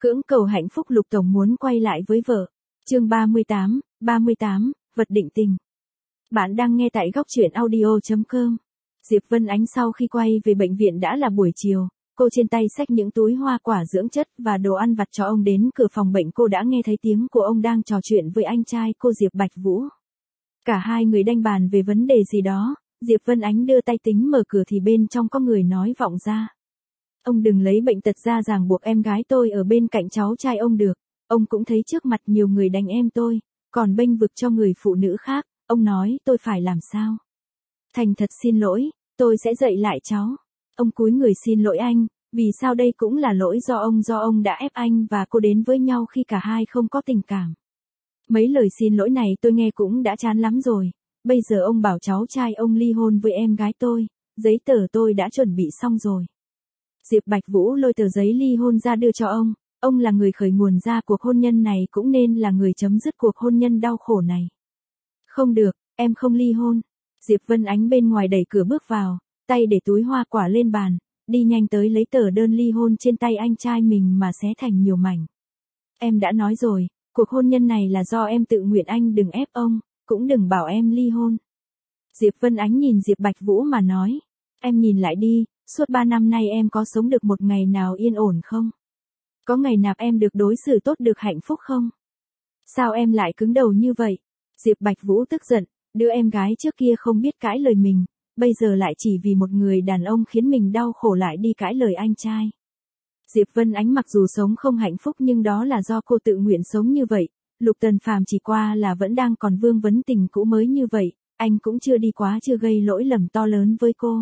Cưỡng cầu hạnh phúc Lục Tổng muốn quay lại với vợ. Chương 38, vật định tình. Bạn đang nghe tại góc truyện audio.com. Diệp Vân Ánh sau khi quay về bệnh viện đã là buổi chiều, cô trên tay xách những túi hoa quả dưỡng chất và đồ ăn vặt cho ông đến cửa phòng bệnh. Cô đã nghe thấy tiếng của ông đang trò chuyện với anh trai cô Diệp Bạch Vũ. Cả hai người đanh bàn về vấn đề gì đó, Diệp Vân Ánh đưa tay tính mở cửa thì bên trong có người nói vọng ra. Ông đừng lấy bệnh tật ra ràng buộc em gái tôi ở bên cạnh cháu trai ông được, ông cũng thấy trước mặt nhiều người đánh em tôi, còn bênh vực cho người phụ nữ khác, ông nói tôi phải làm sao? Thành thật xin lỗi, tôi sẽ dạy lại cháu. Ông cúi người xin lỗi anh, vì sao đây cũng là lỗi do ông đã ép anh và cô đến với nhau khi cả hai không có tình cảm. Mấy lời xin lỗi này tôi nghe cũng đã chán lắm rồi, bây giờ ông bảo cháu trai ông ly hôn với em gái tôi, giấy tờ tôi đã chuẩn bị xong rồi. Diệp Bạch Vũ lôi tờ giấy ly hôn ra đưa cho ông là người khởi nguồn ra cuộc hôn nhân này cũng nên là người chấm dứt cuộc hôn nhân đau khổ này. Không được, em không ly hôn. Diệp Vân Ánh bên ngoài đẩy cửa bước vào, tay để túi hoa quả lên bàn, đi nhanh tới lấy tờ đơn ly hôn trên tay anh trai mình mà xé thành nhiều mảnh. Em đã nói rồi, cuộc hôn nhân này là do em tự nguyện, anh đừng ép ông, cũng đừng bảo em ly hôn. Diệp Vân Ánh nhìn Diệp Bạch Vũ mà nói, em nhìn lại đi, suốt 3 năm nay em có sống được một ngày nào yên ổn không? Có ngày nào em được đối xử tốt, được hạnh phúc không? Sao em lại cứng đầu như vậy? Diệp Bạch Vũ tức giận, đứa em gái trước kia không biết cãi lời mình, bây giờ lại chỉ vì một người đàn ông khiến mình đau khổ lại đi cãi lời anh trai. Diệp Vân Ánh mặc dù sống không hạnh phúc nhưng đó là do cô tự nguyện sống như vậy, Lục Tần Phàm chỉ qua là vẫn đang còn vương vấn tình cũ mới như vậy, anh cũng chưa đi quá, chưa gây lỗi lầm to lớn với cô.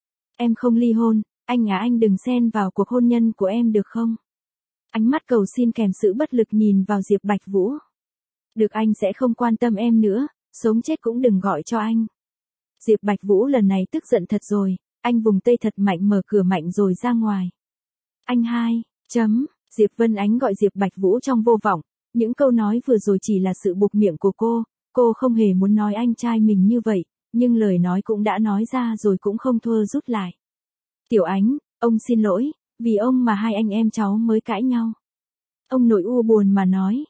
Em không ly hôn, anh đừng xen vào cuộc hôn nhân của em được không? Ánh mắt cầu xin kèm sự bất lực nhìn vào Diệp Bạch Vũ. Được, anh sẽ không quan tâm em nữa, sống chết cũng đừng gọi cho anh. Diệp Bạch Vũ lần này tức giận thật rồi, anh vùng tay thật mạnh, mở cửa mạnh rồi ra ngoài. Anh hai, Diệp Vân Ánh gọi Diệp Bạch Vũ trong vô vọng, những câu nói vừa rồi chỉ là sự buộc miệng của cô không hề muốn nói anh trai mình như vậy, nhưng lời nói cũng đã nói ra rồi cũng không thua rút lại. Tiểu Ánh, ông xin lỗi, vì ông mà hai anh em cháu mới cãi nhau. Ông nội u buồn mà nói,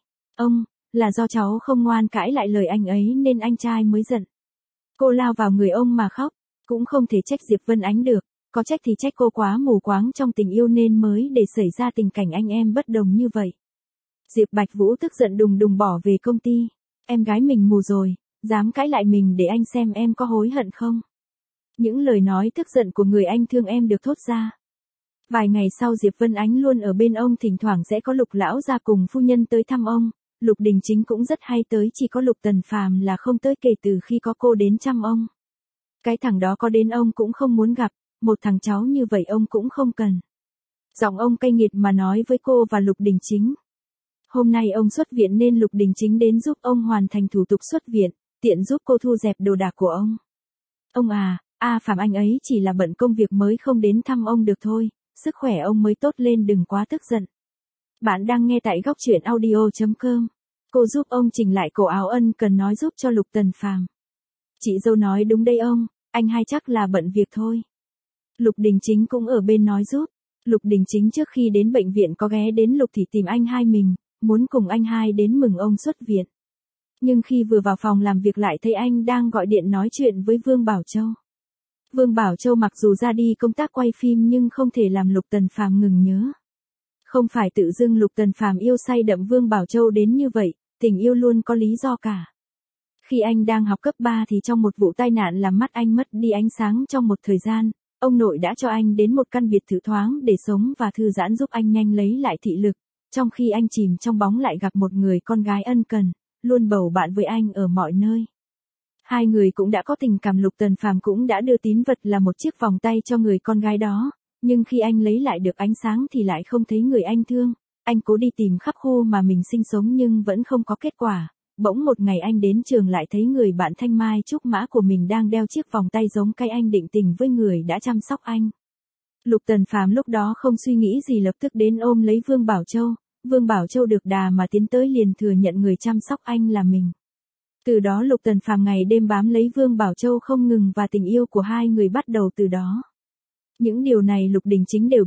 là do cháu không ngoan cãi lại lời anh ấy nên anh trai mới giận. Cô lao vào người ông mà khóc, cũng không thể trách Diệp Vân Ánh được, có trách thì trách cô quá mù quáng trong tình yêu nên mới để xảy ra tình cảnh anh em bất đồng như vậy. Diệp Bạch Vũ tức giận đùng đùng bỏ về công ty, em gái mình mù rồi, dám cãi lại mình, để anh xem em có hối hận không. Những lời nói tức giận của người anh thương em được thốt ra. Vài ngày sau Diệp Vân Ánh luôn ở bên ông, thỉnh thoảng sẽ có Lục lão gia cùng phu nhân tới thăm ông, Lục Đình Chính cũng rất hay tới, chỉ có Lục Tần Phàm là không tới kể từ khi có cô đến chăm ông. Cái thằng đó có đến ông cũng không muốn gặp, một thằng cháu như vậy ông cũng không cần. Giọng ông cay nghiệt mà nói với cô và Lục Đình Chính. Hôm nay ông xuất viện nên Lục Đình Chính đến giúp ông hoàn thành thủ tục xuất viện, tiện giúp cô thu dẹp đồ đạc của ông. Ông Phàm anh ấy chỉ là bận công việc mới không đến thăm ông được thôi, sức khỏe ông mới tốt lên, đừng quá tức giận. Bạn đang nghe tại góc truyện audio.com. Cô giúp ông chỉnh lại cổ áo, ân cần nói giúp cho Lục Tần Phàm. Chị dâu nói đúng đây ông, anh hai chắc là bận việc thôi. Lục Đình Chính cũng ở bên nói giúp. Lục Đình Chính trước khi đến bệnh viện có ghé đến Lục thì tìm anh hai mình, muốn cùng anh hai đến mừng ông xuất viện. Nhưng khi vừa vào phòng làm việc lại thấy anh đang gọi điện nói chuyện với Vương Bảo Châu. Vương Bảo Châu mặc dù ra đi công tác quay phim nhưng không thể làm Lục Tần Phàm ngừng nhớ. Không phải tự dưng Lục Tần Phàm yêu say đậm Vương Bảo Châu đến như vậy, tình yêu luôn có lý do cả. Khi anh đang học cấp 3 thì trong một vụ tai nạn làm mắt anh mất đi ánh sáng trong một thời gian, ông nội đã cho anh đến một căn biệt thự thoáng để sống và thư giãn, giúp anh nhanh lấy lại thị lực, trong khi anh chìm trong bóng lại gặp một người con gái ân cần, luôn bầu bạn với anh ở mọi nơi. Hai người cũng đã có tình cảm, Lục Tần Phàm cũng đã đưa tín vật là một chiếc vòng tay cho người con gái đó, nhưng khi anh lấy lại được ánh sáng thì lại không thấy người anh thương. Anh cố đi tìm khắp khu mà mình sinh sống nhưng vẫn không có kết quả. Bỗng một ngày anh đến trường lại thấy người bạn thanh mai trúc mã của mình đang đeo chiếc vòng tay giống cái anh định tình với người đã chăm sóc anh. Lục Tần Phàm lúc đó không suy nghĩ gì, lập tức đến ôm lấy Vương Bảo Châu. Vương Bảo Châu được đà mà tiến tới, liền thừa nhận người chăm sóc anh là mình. Từ đó Lục Tần Phàm ngày đêm bám lấy Vương Bảo Châu không ngừng và tình yêu của hai người bắt đầu từ đó. Những điều này Lục Đình Chính đều biết,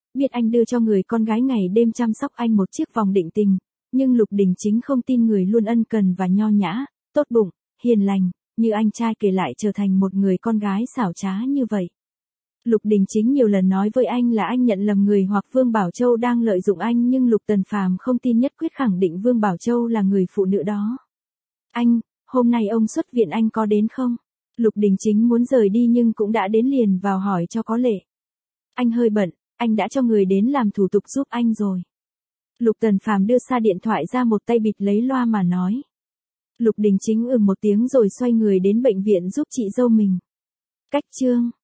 biết anh đưa cho người con gái ngày đêm chăm sóc anh một chiếc vòng định tình, nhưng Lục Đình Chính không tin người luôn ân cần và nho nhã, tốt bụng, hiền lành, như anh trai kể lại trở thành một người con gái xảo trá như vậy. Lục Đình Chính nhiều lần nói với anh là anh nhận lầm người hoặc Vương Bảo Châu đang lợi dụng anh, nhưng Lục Tần Phàm không tin, nhất quyết khẳng định Vương Bảo Châu là người phụ nữ đó. Anh, hôm nay ông xuất viện anh có đến không? Lục Đình Chính muốn rời đi nhưng cũng đã đến liền vào hỏi cho có lệ. Anh hơi bận, anh đã cho người đến làm thủ tục giúp anh rồi. Lục Tần Phàm đưa xa điện thoại ra, một tay bịt lấy loa mà nói. Lục Đình Chính một tiếng rồi xoay người đến bệnh viện giúp chị dâu mình. Cách chương